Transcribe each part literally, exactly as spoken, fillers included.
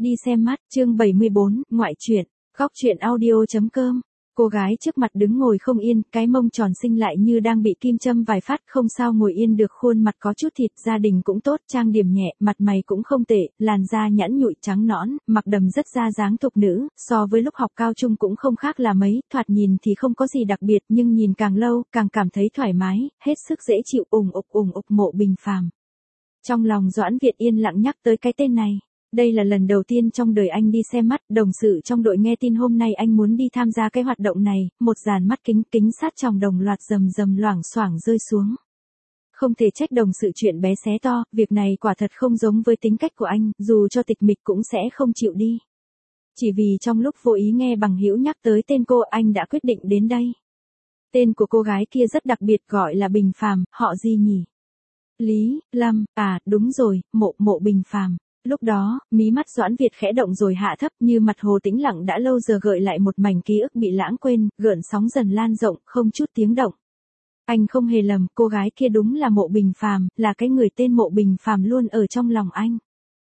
Đi xem mắt, chương bảy mươi bốn, ngoại truyện, góc truyện audio.com. Cô gái trước mặt đứng ngồi không yên, cái mông tròn xinh lại như đang bị kim châm vài phát, không sao ngồi yên được, khuôn mặt có chút thịt, gia đình cũng tốt, trang điểm nhẹ, mặt mày cũng không tệ, làn da nhẵn nhụi trắng nõn, mặc đầm rất ra dáng thục nữ, so với lúc học cao trung cũng không khác là mấy, thoạt nhìn thì không có gì đặc biệt, nhưng nhìn càng lâu, càng cảm thấy thoải mái, hết sức dễ chịu, ủng ục ủng ục Mộ Bình Phàm. Trong lòng Doãn Việt yên lặng nhắc tới cái tên này. Đây là lần đầu tiên trong đời anh đi xem mắt, đồng sự trong đội nghe tin hôm nay anh muốn đi tham gia cái hoạt động này, một dàn mắt kính kính sát tròng đồng loạt rầm rầm loảng xoảng rơi xuống. Không thể trách đồng sự chuyện bé xé to, việc này quả thật không giống với tính cách của anh, dù cho tịch mịch cũng sẽ không chịu đi. Chỉ vì trong lúc vô ý nghe bằng hữu nhắc tới tên cô, anh đã quyết định đến đây. Tên của cô gái kia rất đặc biệt, gọi là Bình Phàm, họ gì nhỉ? Lý, Lâm, à, đúng rồi, Mộ, Mộ Bình Phàm. Lúc đó, mí mắt Doãn Việt khẽ động rồi hạ thấp, như mặt hồ tĩnh lặng đã lâu giờ gợi lại một mảnh ký ức bị lãng quên, gợn sóng dần lan rộng, không chút tiếng động. Anh không hề lầm, cô gái kia đúng là Mộ Bình Phàm, là cái người tên Mộ Bình Phàm luôn ở trong lòng anh.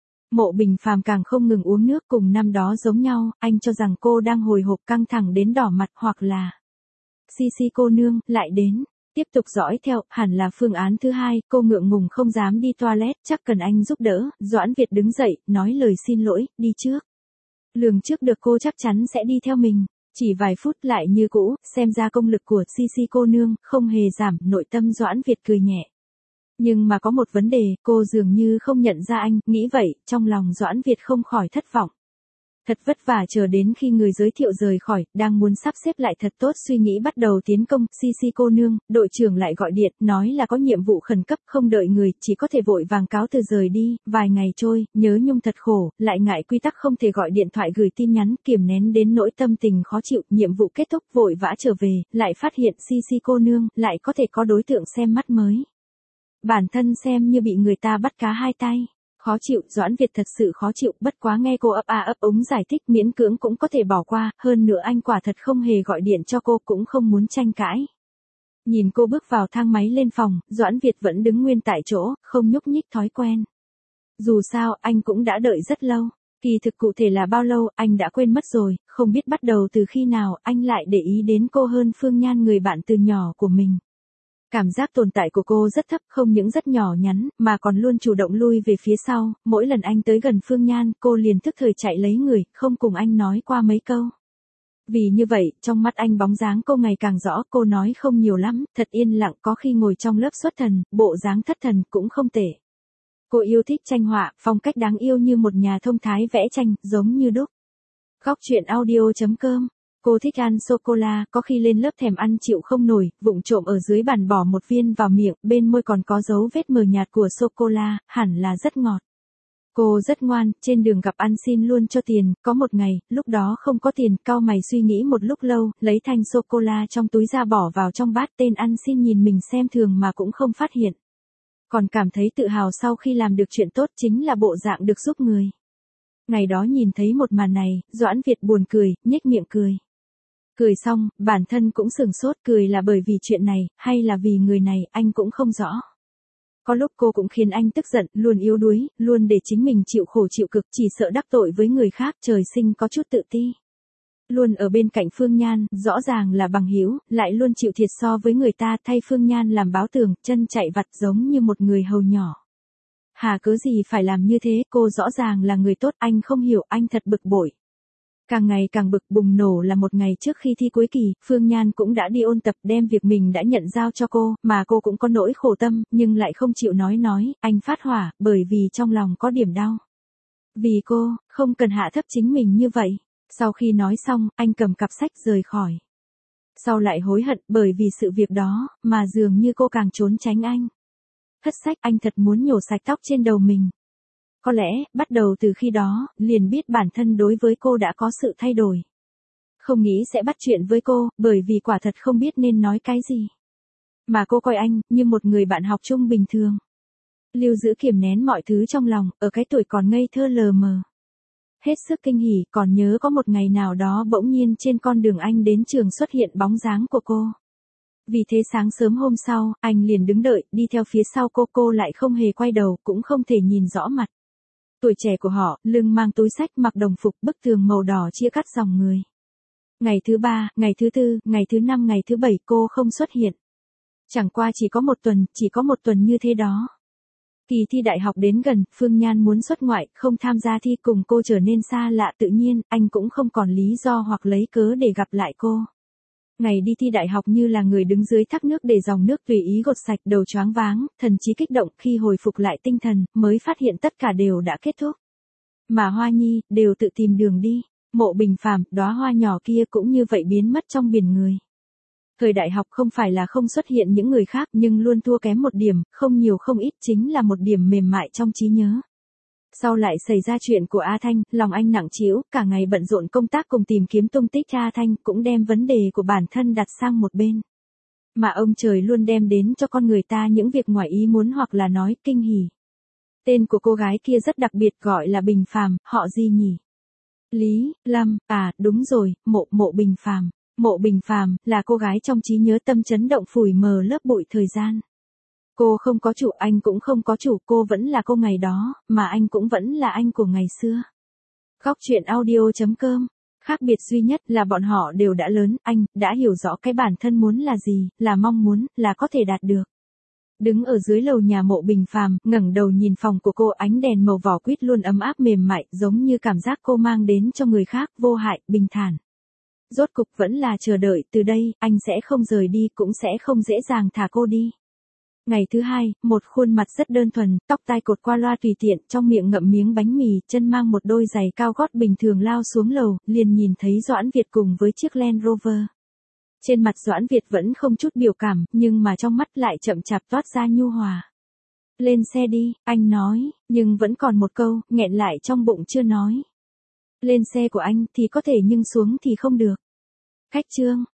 Mộ Bình Phàm càng không ngừng uống nước, cùng năm đó giống nhau, anh cho rằng cô đang hồi hộp căng thẳng đến đỏ mặt, hoặc là Sisi cô nương lại đến. Tiếp tục dõi theo, hẳn là phương án thứ hai, cô ngượng ngùng không dám đi toilet, chắc cần anh giúp đỡ. Doãn Việt đứng dậy, nói lời xin lỗi, đi trước. Lường trước được cô chắc chắn sẽ đi theo mình. Chỉ vài phút lại như cũ, xem ra công lực của Sisi cô nương không hề giảm, nội tâm Doãn Việt cười nhẹ. Nhưng mà có một vấn đề, cô dường như không nhận ra anh, nghĩ vậy, trong lòng Doãn Việt không khỏi thất vọng. Thật vất vả chờ đến khi người giới thiệu rời khỏi, đang muốn sắp xếp lại thật tốt suy nghĩ bắt đầu tiến công, Sisi cô nương, đội trưởng lại gọi điện, nói là có nhiệm vụ khẩn cấp, không đợi người, chỉ có thể vội vàng cáo từ rời đi, vài ngày trôi, nhớ nhung thật khổ, lại ngại quy tắc không thể gọi điện thoại gửi tin nhắn, kiềm nén đến nỗi tâm tình khó chịu, nhiệm vụ kết thúc vội vã trở về, lại phát hiện Sisi cô nương, lại có thể có đối tượng xem mắt mới. Bản thân xem như bị người ta bắt cá hai tay. Khó chịu, Doãn Việt thật sự khó chịu, bất quá nghe cô ấp a ấp úng giải thích miễn cưỡng cũng có thể bỏ qua, hơn nữa anh quả thật không hề gọi điện cho cô, cũng không muốn tranh cãi. Nhìn cô bước vào thang máy lên phòng, Doãn Việt vẫn đứng nguyên tại chỗ, không nhúc nhích thói quen. Dù sao, anh cũng đã đợi rất lâu. Kỳ thực cụ thể là bao lâu, anh đã quên mất rồi, không biết bắt đầu từ khi nào, anh lại để ý đến cô hơn Phương Nhan người bạn từ nhỏ của mình. Cảm giác tồn tại của cô rất thấp, không những rất nhỏ nhắn, mà còn luôn chủ động lui về phía sau, mỗi lần anh tới gần Phương Nhan, cô liền tức thời chạy lấy người, không cùng anh nói qua mấy câu. Vì như vậy, trong mắt anh bóng dáng cô ngày càng rõ, cô nói không nhiều lắm, thật yên lặng, có khi ngồi trong lớp xuất thần, bộ dáng thất thần cũng không tệ. Cô yêu thích tranh họa, phong cách đáng yêu như một nhà thông thái vẽ tranh, giống như đúc. Góc truyện audio.com. Cô thích ăn sô-cô-la, có khi lên lớp thèm ăn chịu không nổi, vụng trộm ở dưới bàn bỏ một viên vào miệng, bên môi còn có dấu vết mờ nhạt của sô-cô-la, hẳn là rất ngọt. Cô rất ngoan, trên đường gặp ăn xin luôn cho tiền, có một ngày, lúc đó không có tiền, cau mày suy nghĩ một lúc lâu, lấy thanh sô-cô-la trong túi ra bỏ vào trong bát, tên ăn xin nhìn mình xem thường mà cũng không phát hiện. Còn cảm thấy tự hào sau khi làm được chuyện tốt, chính là bộ dạng được giúp người. Ngày đó nhìn thấy một màn này, Doãn Việt buồn cười, nhếch miệng cười. Cười xong, bản thân cũng sửng sốt, cười là bởi vì chuyện này, hay là vì người này, anh cũng không rõ. Có lúc cô cũng khiến anh tức giận, luôn yếu đuối, luôn để chính mình chịu khổ chịu cực, chỉ sợ đắc tội với người khác, trời sinh có chút tự ti. Luôn ở bên cạnh Phương Nhan, rõ ràng là bằng hữu, lại luôn chịu thiệt so với người ta, thay Phương Nhan làm báo tường, chân chạy vặt giống như một người hầu nhỏ. Hà cớ gì phải làm như thế, cô rõ ràng là người tốt, anh không hiểu, anh thật bực bội. Càng ngày càng bực, bùng nổ là một ngày trước khi thi cuối kỳ, Phương Nhan cũng đã đi ôn tập, đem việc mình đã nhận giao cho cô, mà cô cũng có nỗi khổ tâm, nhưng lại không chịu nói nói, anh phát hỏa, bởi vì trong lòng có điểm đau. Vì cô, không cần hạ thấp chính mình như vậy. Sau khi nói xong, anh cầm cặp sách rời khỏi. Sau lại hối hận, bởi vì sự việc đó, mà dường như cô càng trốn tránh anh. Thất sách, anh thật muốn nhổ sạch tóc trên đầu mình. Có lẽ, bắt đầu từ khi đó, liền biết bản thân đối với cô đã có sự thay đổi. Không nghĩ sẽ bắt chuyện với cô, bởi vì quả thật không biết nên nói cái gì. Mà cô coi anh, như một người bạn học chung bình thường. Lưu giữ kiềm nén mọi thứ trong lòng, ở cái tuổi còn ngây thơ lờ mờ. Hết sức kinh hỉ, còn nhớ có một ngày nào đó bỗng nhiên trên con đường anh đến trường xuất hiện bóng dáng của cô. Vì thế sáng sớm hôm sau, anh liền đứng đợi, đi theo phía sau cô, cô lại không hề quay đầu, cũng không thể nhìn rõ mặt. Tuổi trẻ của họ, lưng mang túi xách mặc đồng phục, bức tường màu đỏ chia cắt dòng người. Ngày thứ ba, ngày thứ tư, ngày thứ năm, ngày thứ bảy cô không xuất hiện. Chẳng qua chỉ có một tuần, chỉ có một tuần như thế đó. Kỳ thi đại học đến gần, Phương Nhan muốn xuất ngoại, không tham gia thi cùng cô trở nên xa lạ tự nhiên, anh cũng không còn lý do hoặc lấy cớ để gặp lại cô. Ngày đi thi đại học như là người đứng dưới thác nước để dòng nước tùy ý gột sạch, đầu choáng váng, thần trí kích động, khi hồi phục lại tinh thần, mới phát hiện tất cả đều đã kết thúc. Mà Hoa Nhi, đều tự tìm đường đi. Mộ Bình Phàm, đóa hoa nhỏ kia cũng như vậy biến mất trong biển người. Thời đại học không phải là không xuất hiện những người khác nhưng luôn thua kém một điểm, không nhiều không ít chính là một điểm mềm mại trong trí nhớ. Sau lại xảy ra chuyện của A Thanh, lòng anh nặng trĩu, cả ngày bận rộn công tác cùng tìm kiếm tung tích A Thanh, cũng đem vấn đề của bản thân đặt sang một bên. Mà ông trời luôn đem đến cho con người ta những việc ngoài ý muốn hoặc là nói kinh hỉ. Tên của cô gái kia rất đặc biệt, gọi là Bình Phàm, họ gì nhỉ? Lý, Lâm, à, đúng rồi, mộ, mộ Bình Phàm. Mộ Bình Phàm là cô gái trong trí nhớ tâm chấn động phủi mờ lớp bụi thời gian. Cô không có chủ, anh cũng không có chủ, cô vẫn là cô ngày đó, mà anh cũng vẫn là anh của ngày xưa. Góc truyện audio chấm com. Khác biệt duy nhất là bọn họ đều đã lớn, anh đã hiểu rõ cái bản thân muốn là gì, là mong muốn, là có thể đạt được. Đứng ở dưới lầu nhà Mộ Bình Phàm, ngẩng đầu nhìn phòng của cô, ánh đèn màu vỏ quýt luôn ấm áp mềm mại, giống như cảm giác cô mang đến cho người khác, vô hại, bình thản. Rốt cục vẫn là chờ đợi, từ đây, anh sẽ không rời đi, cũng sẽ không dễ dàng thả cô đi. Ngày thứ hai, một khuôn mặt rất đơn thuần, tóc tai cột qua loa tùy tiện, trong miệng ngậm miếng bánh mì, chân mang một đôi giày cao gót bình thường lao xuống lầu, liền nhìn thấy Doãn Việt cùng với chiếc Land Rover. Trên mặt Doãn Việt vẫn không chút biểu cảm, nhưng mà trong mắt lại chậm chạp toát ra nhu hòa. Lên xe đi, anh nói, nhưng vẫn còn một câu, nghẹn lại trong bụng chưa nói. Lên xe của anh thì có thể nhưng xuống thì không được. Khách trương,